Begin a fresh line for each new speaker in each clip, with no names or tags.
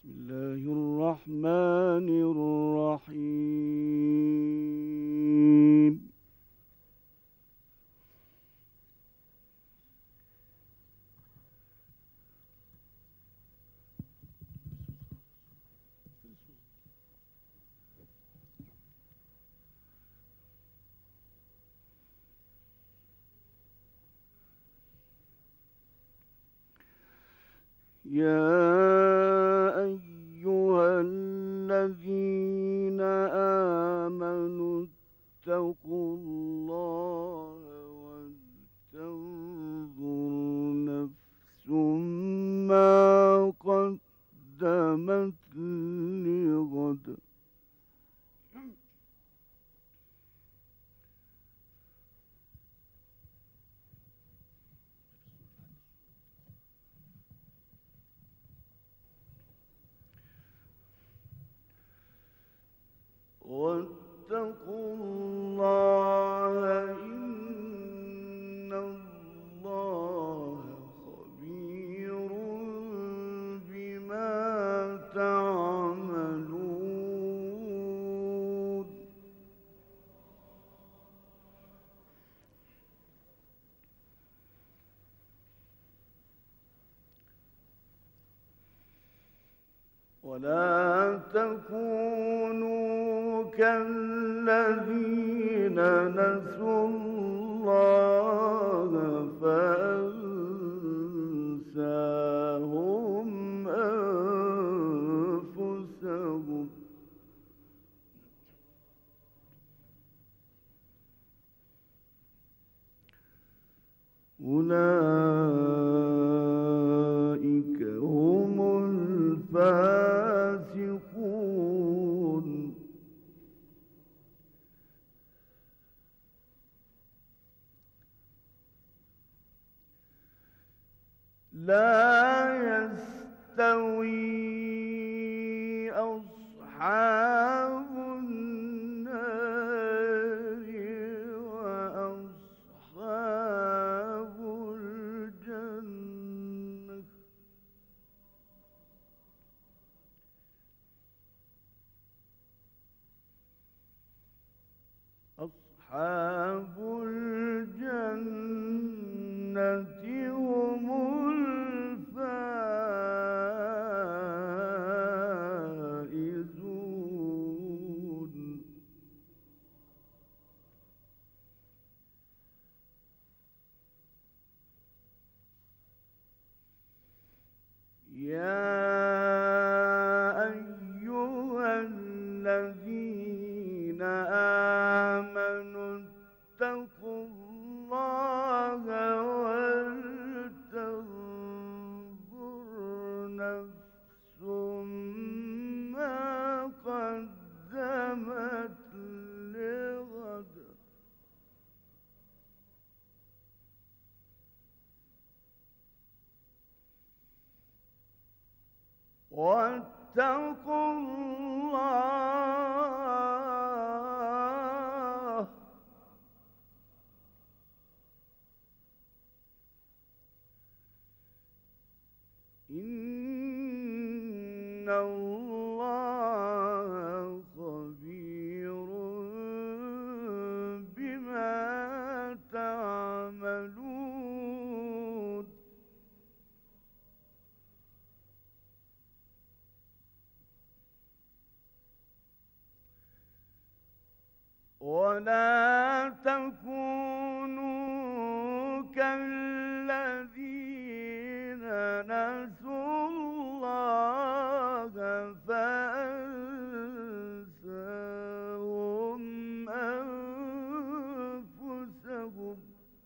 بسم الله الرحمن الرحيم. يا أيها الذين آمنوا اتقوا الله ولتنظر نفس ما قدمت لغد. واتقوا الله إن الله خبير بما تعملون. ولا تكونوا كالذين نسوا الله فأنساهم أنفسهم. أولئك هم الفاسقون. لا يستوي أصحاب النار وأصحاب الجنة. أصحاب الجنة هم الفائزون. يا أيها الذين آمنوا اتقوا الله ولتنظر نفس ما قدمت لغد. واتقوا الله إن الله خبير بما تعملون. ولا تكونوا كالذين نسوا الله فأنساهم أنفسهم.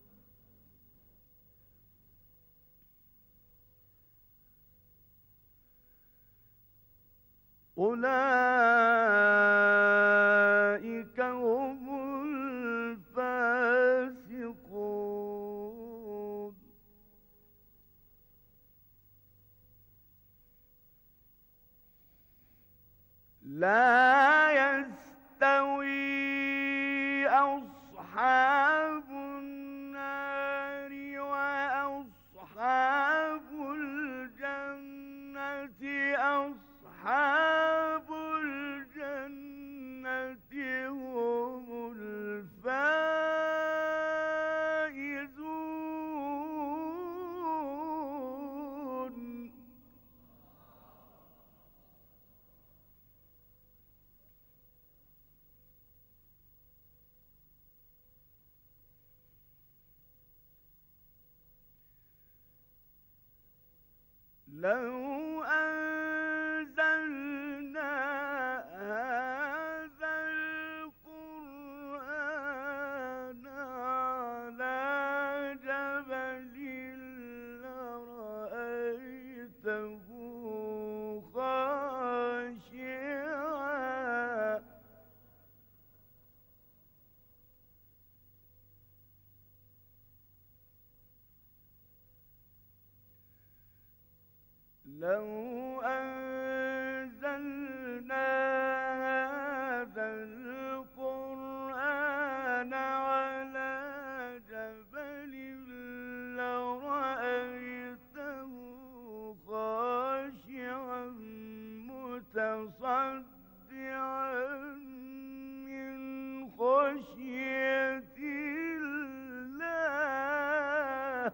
أولئك هم الفاسقون. لا يستوي أصحاب النار وأصحاب الجنة. لو أنزلنا هذا القرآن على جبل لرأيته خاشعا لو أنزلنا هذا القرآن على جبل لرأيته خاشعا متصدعا من خشية الله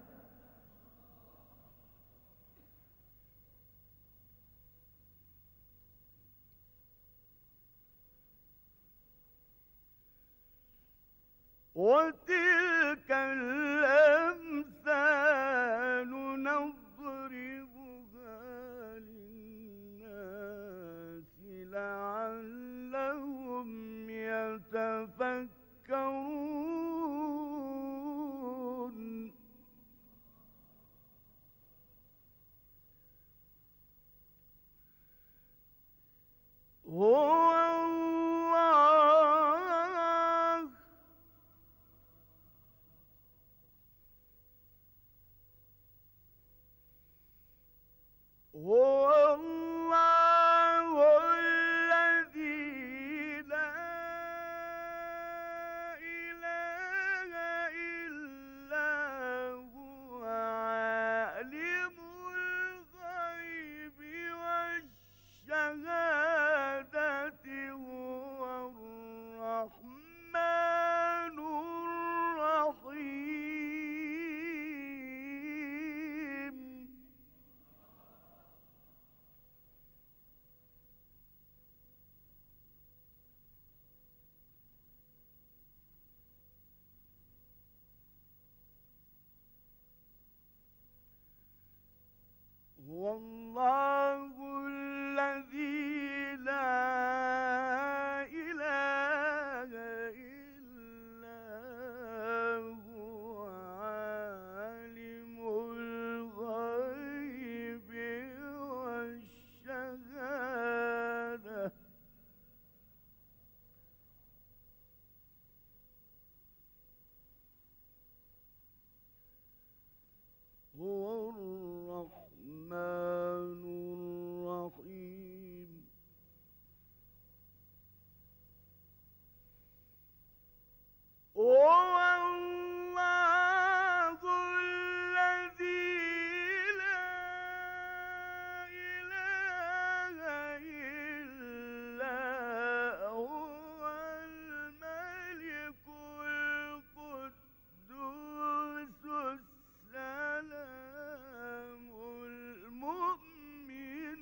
وتلك الأمثال نضربها للناس لعلهم يتفكرون هو الله هو الله الذي لا إله إلا هو عالم الغيب والشهادة هو الرحمن الرحيم هو الله الذي لا إله إلا هو عالم الغيب والشهادة هو الرحمن الرحيم هو الله الذي لا إله إلا هو الملك القدوس السلام المؤمن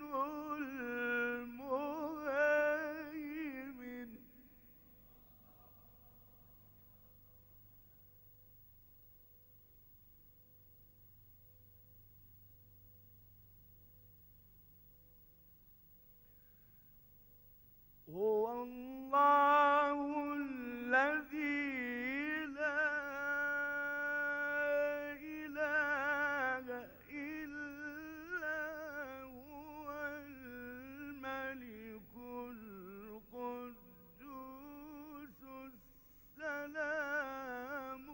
المهيمن هو الله الذي لا إله إلا هو الملك القدوس السلام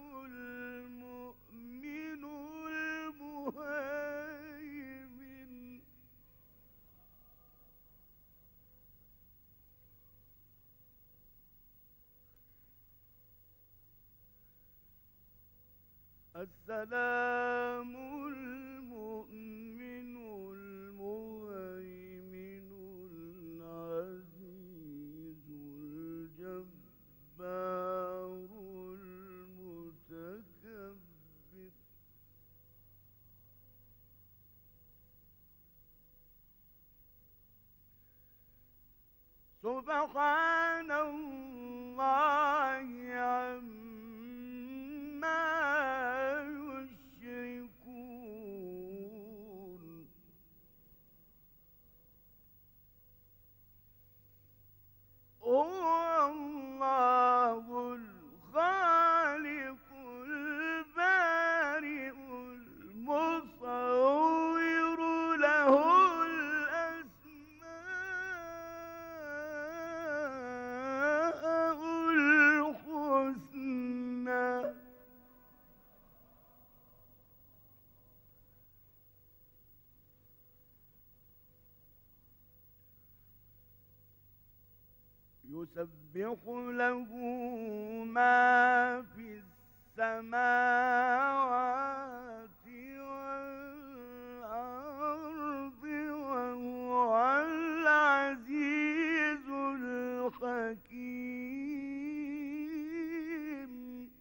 المؤمن المهيمن السلام المؤمن المهيمن العزيز الجبار المتكبر سبحان الله عما يشركون يسبح له ما في السماوات والأرض وهو العزيز الحكيم.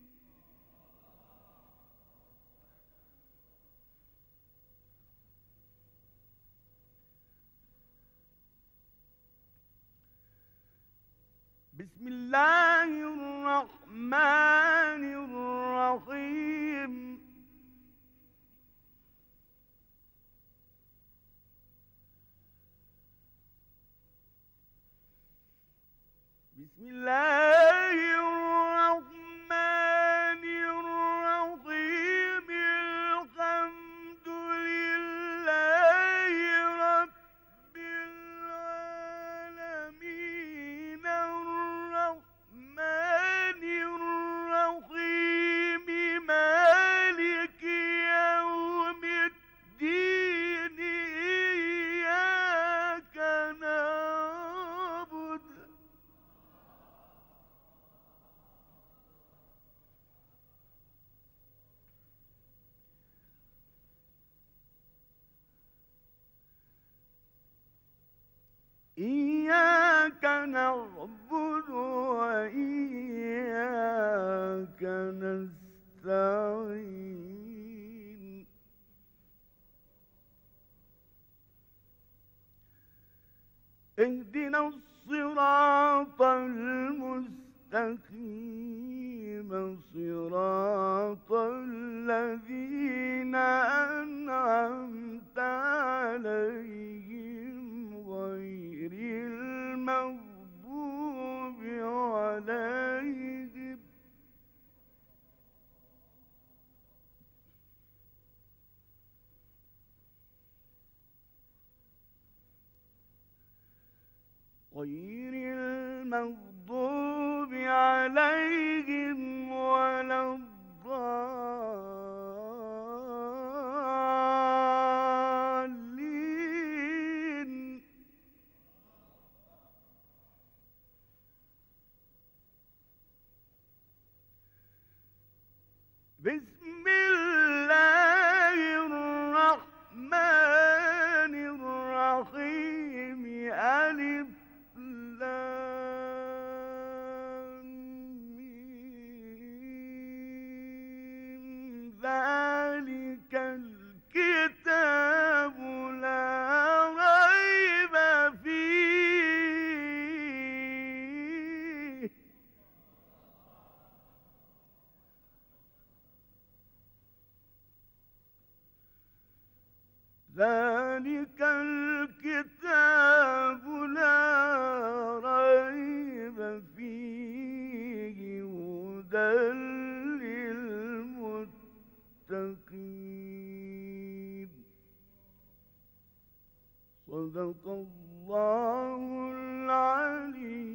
بسم الله الرحمن الرحيم. بسم الله الرحمن الرحيم. الحمد لله رب العالمين. الرحمن الرحيم. مالك يوم الدين. إياك نعبد إياك نعبد وإياك نستعين. اهدنا الصراط المستقيم. صراط الذين أنعمت عليهم غير المغضوب عليهم ولا الضالين. بسم الله الرحمن الرحيم. ألف لام ميم. ذلك الكتاب لا ريب فيه. ذلك الكتاب لا ريب فيه. هدى للمتقين. صدق الله العلي